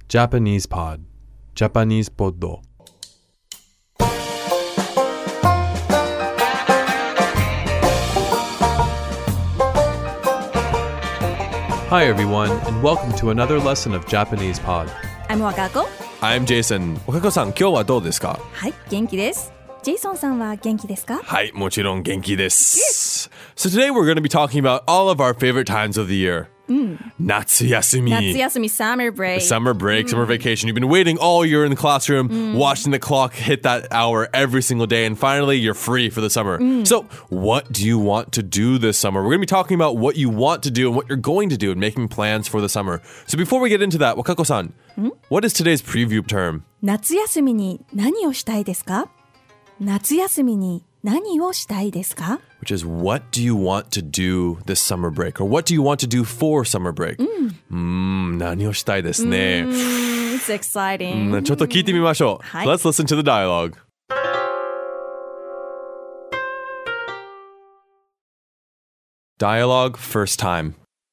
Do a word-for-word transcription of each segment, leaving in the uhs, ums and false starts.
Japanese Pod Japanese Poddo Hi everyone, and welcome to another lesson of Japanese Pod. I'm Wakako. I'm Jason. Wakako さん、今日はどうですか？ はい、元気です。ジェイソンさんは元気ですか？ はい、もちろん元気です。So today we're going to be talking about all of our favorite times of the year. うん、 夏休み。 夏休み summer break. Summer break, summer vacation. You've been waiting all year in the classroom, watching the clock hit that hour every single day, and finally you're free for the summer. So what do you want to do this summer? We're going to be talking about what you want to do and what you're going to do and making plans for the summer. So before we get into that, Wakako-san, what is today's preview term? 夏休みに何をしたいですか？夏休みに何をしたいですか？ Which is, what do you want to do this summer break? Or what do you want to do for summer break? うん、何をしたいですね。 It's exciting. ちょっと聞いてみましょう。 はい。 Let's listen to the dialogue. Dialogue first time.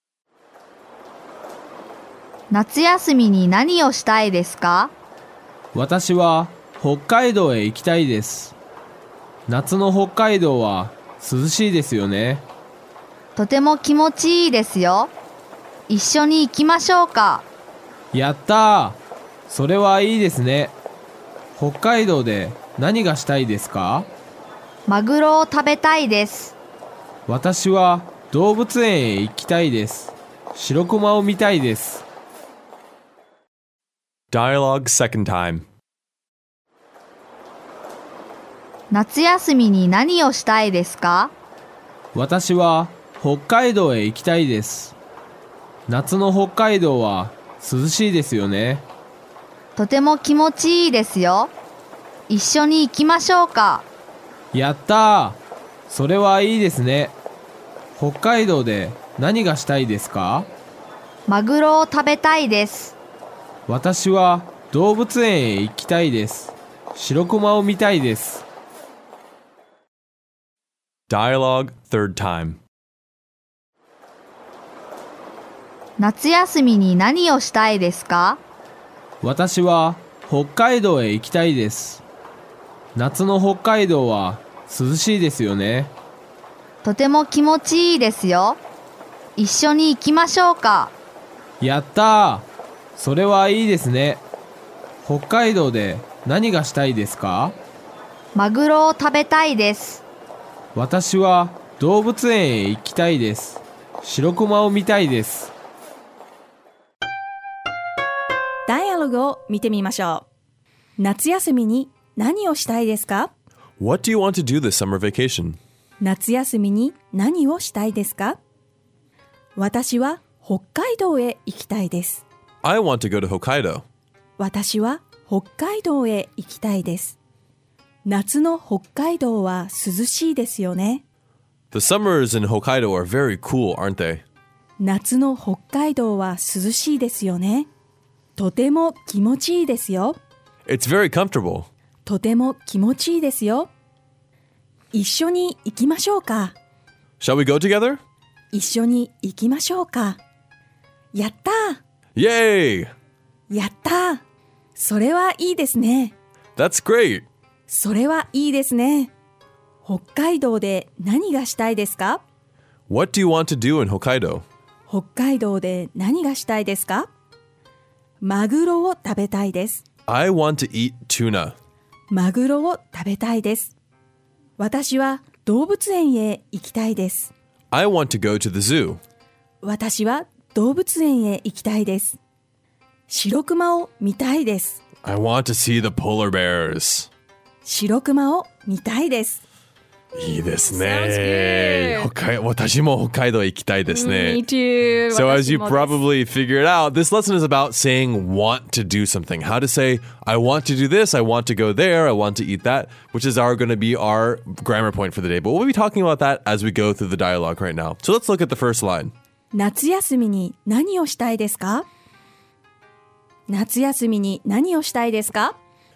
夏休みに何をしたいですか？ 私は北海道へ行きたいです。夏の北海道は涼しいですよね。 とても気持ちいいですよ。一緒に行きましょうか。 やったー。それはいいですね。北海道で何がしたいですか？ マグロを食べたいです。 私は動物園へ行きたいです。白クマを見たいです。 Dialogue second time. 夏休みに何をしたいですか？ 私は北海道へ行きたいです。夏の北海道は涼しいですよね。 とても気持ちいいですよ。一緒に行きましょうか。 やったー。それはいいですね。北海道で何がしたいですか？ マグロを食べたいです。 私は動物園へ行きたいです。白クマを見たいです。 Dialogue third time. 夏休みに何をしたいですか？ 私は北海道へ行きたいです。夏の北海道は涼しいですよね。 とても気持ちいいですよ。一緒に行きましょうか。 やったー。それはいいですね。北海道で何がしたいですか？ マグロを食べたいです。 私は動物園へ行きたいです。白クマを見たいです。 ダイアログを見てみましょう。夏休みに何をしたいですか？ What do you want to do this summer vacation? 夏休みに何をしたいですか？私は北海道へ行きたいです。 I want to go to Hokkaido. 私は北海道へ行きたいです。夏の北海道は涼しいですよね。 The summers in Hokkaido are very cool, aren't they? 夏の北海道は涼しいですよね。とても気持ちいいですよ。 It's very comfortable. とても気持ちいいですよ。一緒に行きましょうか。 Shall we go together? 一緒に行きましょうか。やったー。 Yay! やったー。それはいいですね。 That's great. それはいいですね。北海道で何がしたいですか？ What do you want to do in Hokkaido? 北海道で何がしたいですか？マグロを食べたいです。 I want to eat tuna. マグロを食べたいです。私は動物園へ行きたいです。 I want to go to the zoo. 私は動物園へ行きたいです。白クマを見たいです。 I want to see the polar bears. 白クマを見たいです。 いいですね。北海私も北海道行きたいですね。 Me too. So as you 私もです。 probably figured out, this lesson is about saying want to do something. How to say, I want to do this, I want to go there, I want to eat that, which is our going to be our grammar point for the day. But we'll be talking about that as we go through the dialogue right now. So let's look at the first line. 夏休みに何をしたいですか？夏休みに何をしたいですか？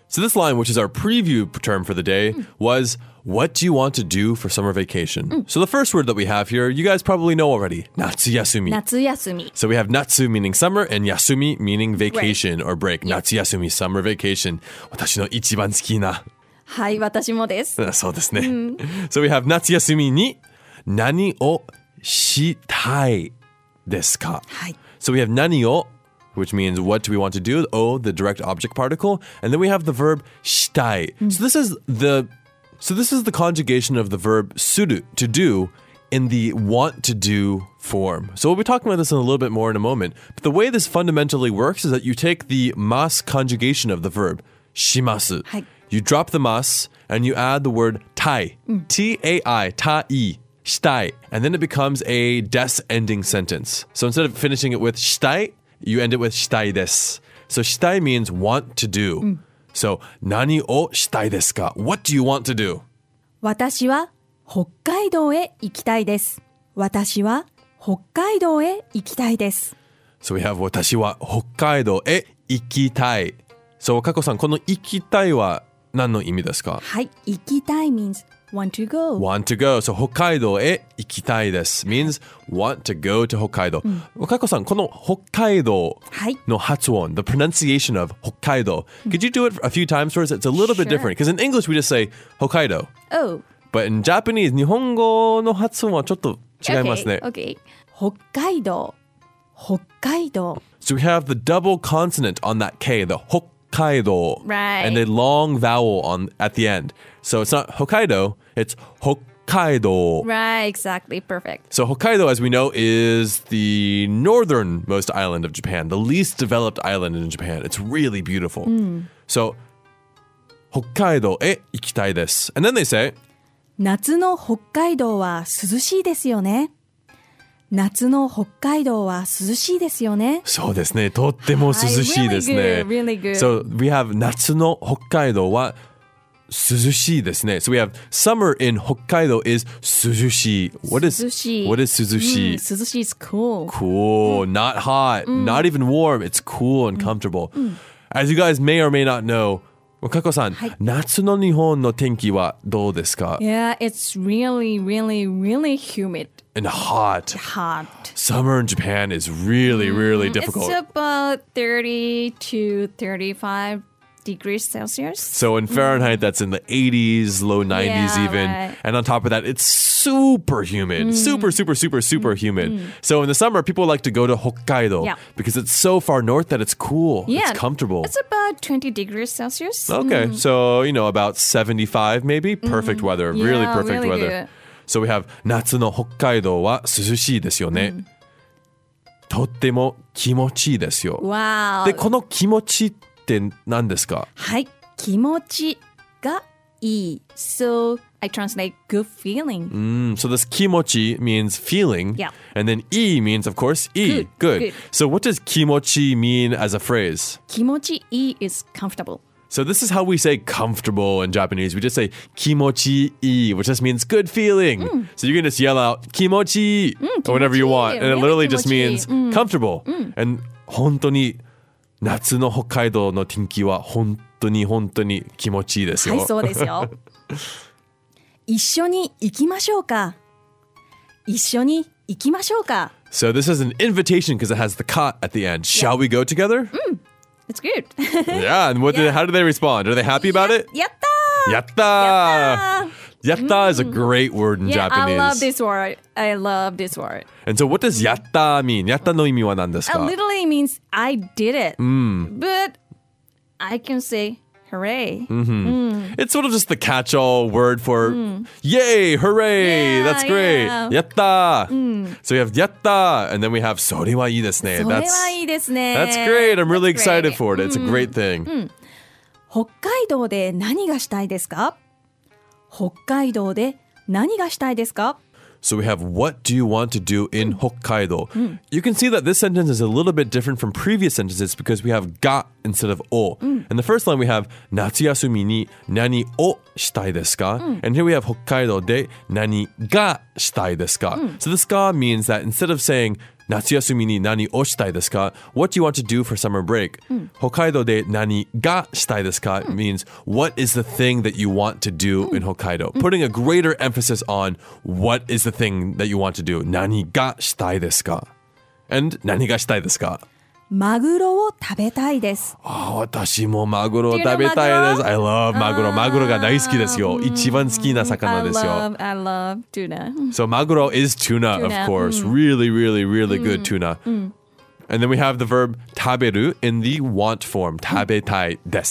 So this line, which is our preview term for the day, was, what do you want to do for summer vacation? So the first word that we have here, you guys probably know already. Natsuyasumi. 夏休み So we have natsu meaning summer and yasumi meaning vacation or break. Yeah. Natsuyasumi, summer vacation. 私の一番好きな。 はい、私もです。 そうですね。So we have 夏休みに何をしたいですか? はい。 So we have 何を which means what do we want to do? O, the direct object particle. And then we have the verb したい. So this is the so this is the conjugation of the verb suru, to do, in the want to do form. So we'll be talking about this in a little bit more in a moment. But the way this fundamentally works is that you take the mas conjugation of the verb します. はい。 You drop the mas and you add the word tai. T A I, tai. Shitai. And then it becomes a des ending sentence. So instead of finishing it with shitai, you end it with shitai desu. So shitai means want to do. So, 何をしたいですか? What do you want to do? 私は北海道へ行きたいです。私は北海道へ行きたいです。 So we have 私は北海道へ行きたい. So, かこさん、この行きたいは何の意味ですか? はい、行きたい means want to go. Want to go. So, 北海道へ行きたいです means want to go to 北海道. かこさん、この北海道はい。 の発音, the pronunciation of 北海道. Could you do it a few times for us? It's a little bit Sure. different. Because in English, we just say 北海道. Oh. But in Japanese, 日本語の発音はちょっと違いますね. Okay, okay. 北海道。北海道。 So we have the double consonant on that K, the 北海道. Right. And a long vowel on at the end. So it's not Hokkaido, it's 北海道. Right, exactly. Perfect. So Hokkaido, as we know, is the northernmost island of Japan, the least developed island in Japan. It's really beautiful. So, 北海道へ行きたいです. And then they say, 夏の北海道は涼しいですよね。夏の北海道は涼しいですよね。 そうですね。とっても涼しいですね。 Really good, really good. So we have 夏の北海道は涼しいですね. So we have summer in Hokkaido is 涼しい. What is 涼しい。 What is 涼しい? 涼しい is cool. Cool, not hot, not even warm. It's cool and comfortable. As you guys may or may not know, かこさん、夏の日本の天気はどうですか? Yeah, it's really, really, really humid. And hot. Hot. Summer in Japan is really, really difficult. It's about thirty to thirty-five degrees Celsius. So in Fahrenheit, that's in the eighties, low nineties Yeah, even. right. And on top of that, it's super humid. Super, super, super, super humid. So in the summer, people like to go to Hokkaido Yeah. because it's so far north that it's cool. Yeah, It's comfortable. It's about twenty degrees Celsius. Okay, so, you know, about seventy-five maybe. Perfect weather. Really Yeah, perfect really weather. good. So we have 夏の北海道は涼しいですよね。とっても気持ちいいですよ。 Wow. で、この気持ちって何ですか? はい、気持ちがいい。So I translate good feeling. Mm, so this kimochi means feeling. Yeah. And then i means, of course, i. Good, good. So what does kimochi mean as a phrase? 気持ちいい is comfortable. So this is how we say comfortable in Japanese. We just say kimochi i, which just means good feeling. So you can just yell out kimochi or whatever you want. And it really literally just kimochi. means comfortable. And 本当に夏の北海道の天気は本当に本当に気持ちいいですよ。 はい、そうですよ。一緒に行きましょうか。一緒に行きましょうか。 So this is an invitation because it has the ka at the end. Shall we go together? It's good. Yeah, and what did, how do they respond? Are they happy about it? やったー Yatta! Yatta is a great word in Yeah, Japanese. I love this word. I love this word. And so what does yatta mean? Yatta no imi wa nan desu It ka? literally means I did it. But I can say hooray. It's sort of just the catch-all word for yay, hooray, Yeah, that's great. yeah. Yatta! So we have yatta, and then we have sore wa ii desu ne. それ That's, はいいですね。 that's great. I'm really That's excited great. for it. It's a great thing. 北海道で何がしたいですか？北海道で何がしたいですか？ So we have what do you want to do in Hokkaido? You can see that this sentence is a little bit different from previous sentences because we have ga instead of o. In the first line we have natsuyasumi ni nani o shitai desu ka? And here we have Hokkaido de nani ga shitai desu ka? So this ga means that instead of saying 夏休みに何をしたいですか? What do you want to do for summer break?、うん、北海道で何がしたいですか、うん、means what is the thing that you want to do、うん、in Hokkaido?、うん、Putting a greater emphasis on what is the thing that you want to do. 何がしたいですか? And 何がしたいですか? マグロを食べたいです。 あ、私もマグロを食べたいです。I love マグロ。マグロが大好きですよ。一番好きな魚ですよ。 I love, I love tuna. So マグロ is tuna, tuna. of course. Really, really, really good tuna. And then we have the verb 食べる in the want form. 食べたいです。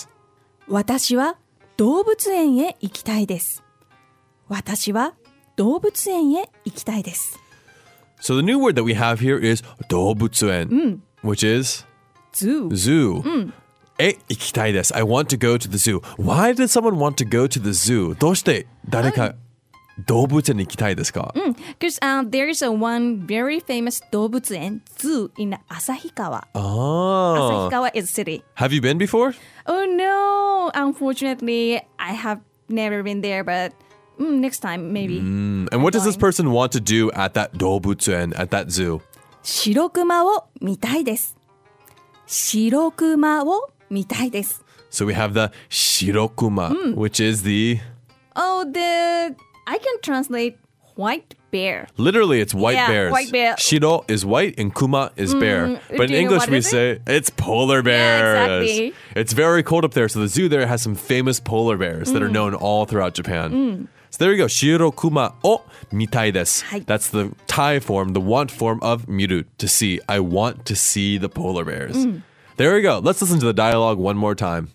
私は動物園へ行きたいです。私は動物園へ行きたいです。 So the new word that we have here is 動物園。Which is? Zoo. Zoo. Mm. え、行きたいです。I want to go to the zoo. Why did someone want to go to the zoo? どうして誰か動物園に行きたいですか? Because、uh, there is a one very famous 動物園 zoo in 旭川. Oh. 旭川 is city. Have you been before? Oh no. Unfortunately, I have never been there, but、mm, next time maybe. Mm. And what does this person want to do at that 動物園 at that zoo? 白熊を見たいです。白熊を見たいです。 So we have the 白熊、mm. which is the... Oh, the... I can translate white bear. Literally, it's white yeah, bears. white bear. 白 is white and kuma is bear. Mm, but in English, we say it's polar bears. Yeah, exactly. It's very cold up there. So the zoo there has some famous polar bears、mm. that are known all throughout Japan.、Mm.So there you go. 白熊を見たいです。はい。That's the Thai form, the want form of 見る to see. I want to see the polar bears.、Mm. There you go. Let's listen to the dialogue one more time.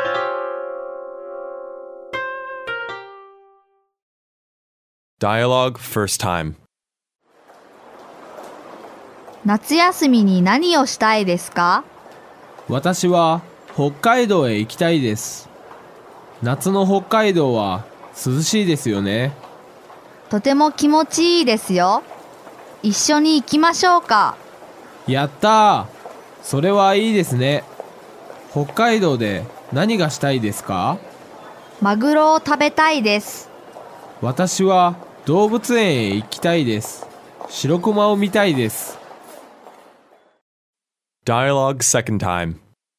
Dialogue first time. 夏休みに何をしたいですか? 私は北海道へ行きたいです。夏の北海道は涼しいですよね。 とても気持ちいいですよ。一緒に行きましょうか。 やったー。それはいいですね。北海道で何がしたいですか？ マグロを食べたいです。 私は動物園へ行きたいです。白熊を見たいです。 Dialogue second time.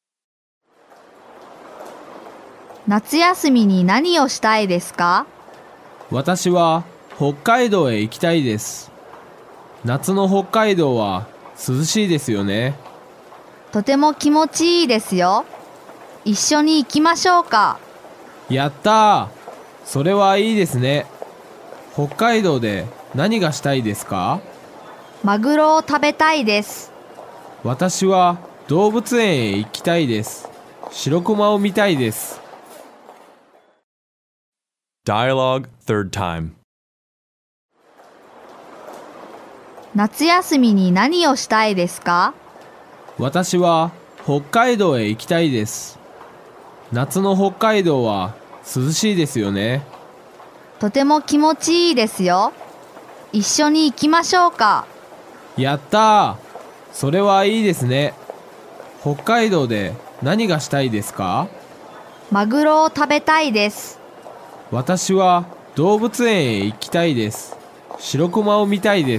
夏休みに何をしたいですか？ 私は北海道へ行きたいです。夏の北海道は涼しいですよね。 とても気持ちいいですよ。一緒に行きましょうか。 やったー。それはいいですね。北海道で何がしたいですか？ マグロを食べたいです。 私は動物園へ行きたいです。白熊を見たいです。 Dialogue third time. 夏休みに何をしたいですか？ 私は北海道へ行きたいです。夏の北海道は涼しいですよね。 とても気持ちいいですよ。一緒に行きましょうか。 やったー。それはいいですね。北海道で何がしたいですか？ マグロを食べたいです。 私は動物園へ行きたいです。白熊を見たいです。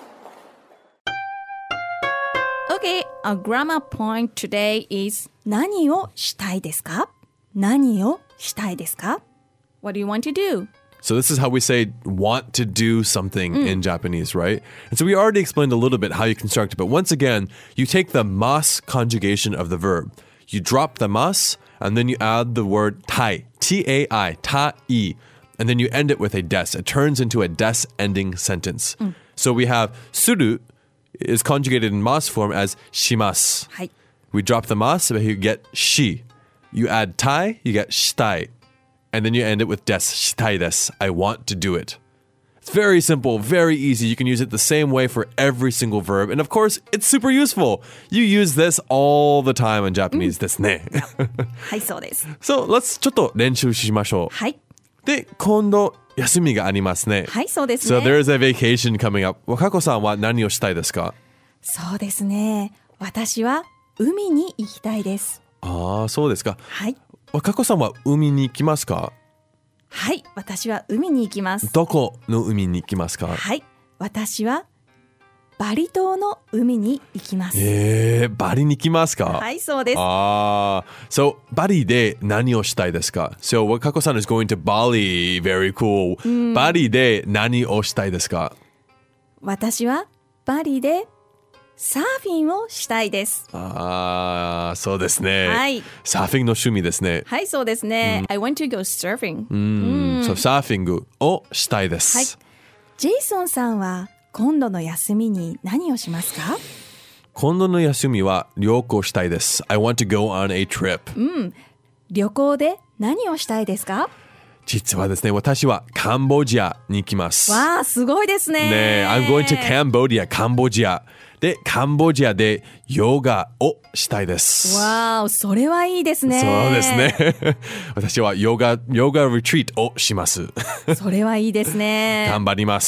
Okay, our grammar point today is 何をしたいですか？何をしたいですか？ What do you want to do? So this is how we say want to do something mm. in Japanese, right? And so we already explained a little bit how you construct it, but once again, you take the mas conjugation of the verb. You drop the mas, and then you add the word tai, T A I, ta-i, and then you end it with a des. It turns into a des ending sentence. Mm. So we have suru is conjugated in mas form as shimasu. Hai. We drop the mas, so you get shi. You add tai, you get shitai. And then you end it with des, shitai desu. I want to do it. It's very simple, very easy. You can use it the same way for every single verb. And of course, it's super useful. You use this all the time in Japanese ですね。 はい、そうです。 So, let's ちょっと練習しましょう。 はい。 で、今度、休みがありますね。 はい、そうですね。 So, there's a vacation coming up. 若子さんは何をしたいですか？ そうですね。私は海に行きたいです。 ああ、そうですか。 はい。 若子さんは海に行きますか？ はい、私は海に行きます。 どこの海に行きますか？ はい、私はバリ島の海に行きます。 えー、バリに行きますか？ はい、そうです。 ああ、so バリで何をしたいですか？ So Wakako-san is going to Bali. Very cool. バリで何をしたいですか？ 私はバリでサーフィンをしたいです。 ああ、そうですね。 はい。 サーフィンの趣味ですね。 はい、そうですね。I want to go surfing. うん、そう、サーフィングをしたいです。 はい。ジェイソンさんは今度の休みに何をしますか？ 今度の休みは旅行したいです。I want to go on a trip. 旅行で何をしたいですか？ 実はですね、私はカンボジアに行きます。 わあ、すごいですね。 ね、I'm going to Cambodia, カンボジア。で、カンボジアでヨガをしたいです。 わあ、それはいいですね。 そうですね。私はヨガ、ヨガリトリートをします。 それはいいですね。 頑張ります。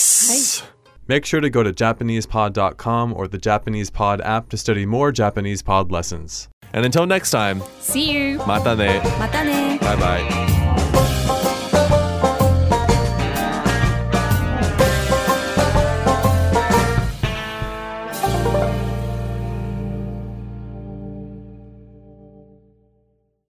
はい。 Make sure to go to Japanese pod dot com or the Japanese Pod app to study more Japanese pod lessons. And until next time, See you. またね。 またね。 バイバイ。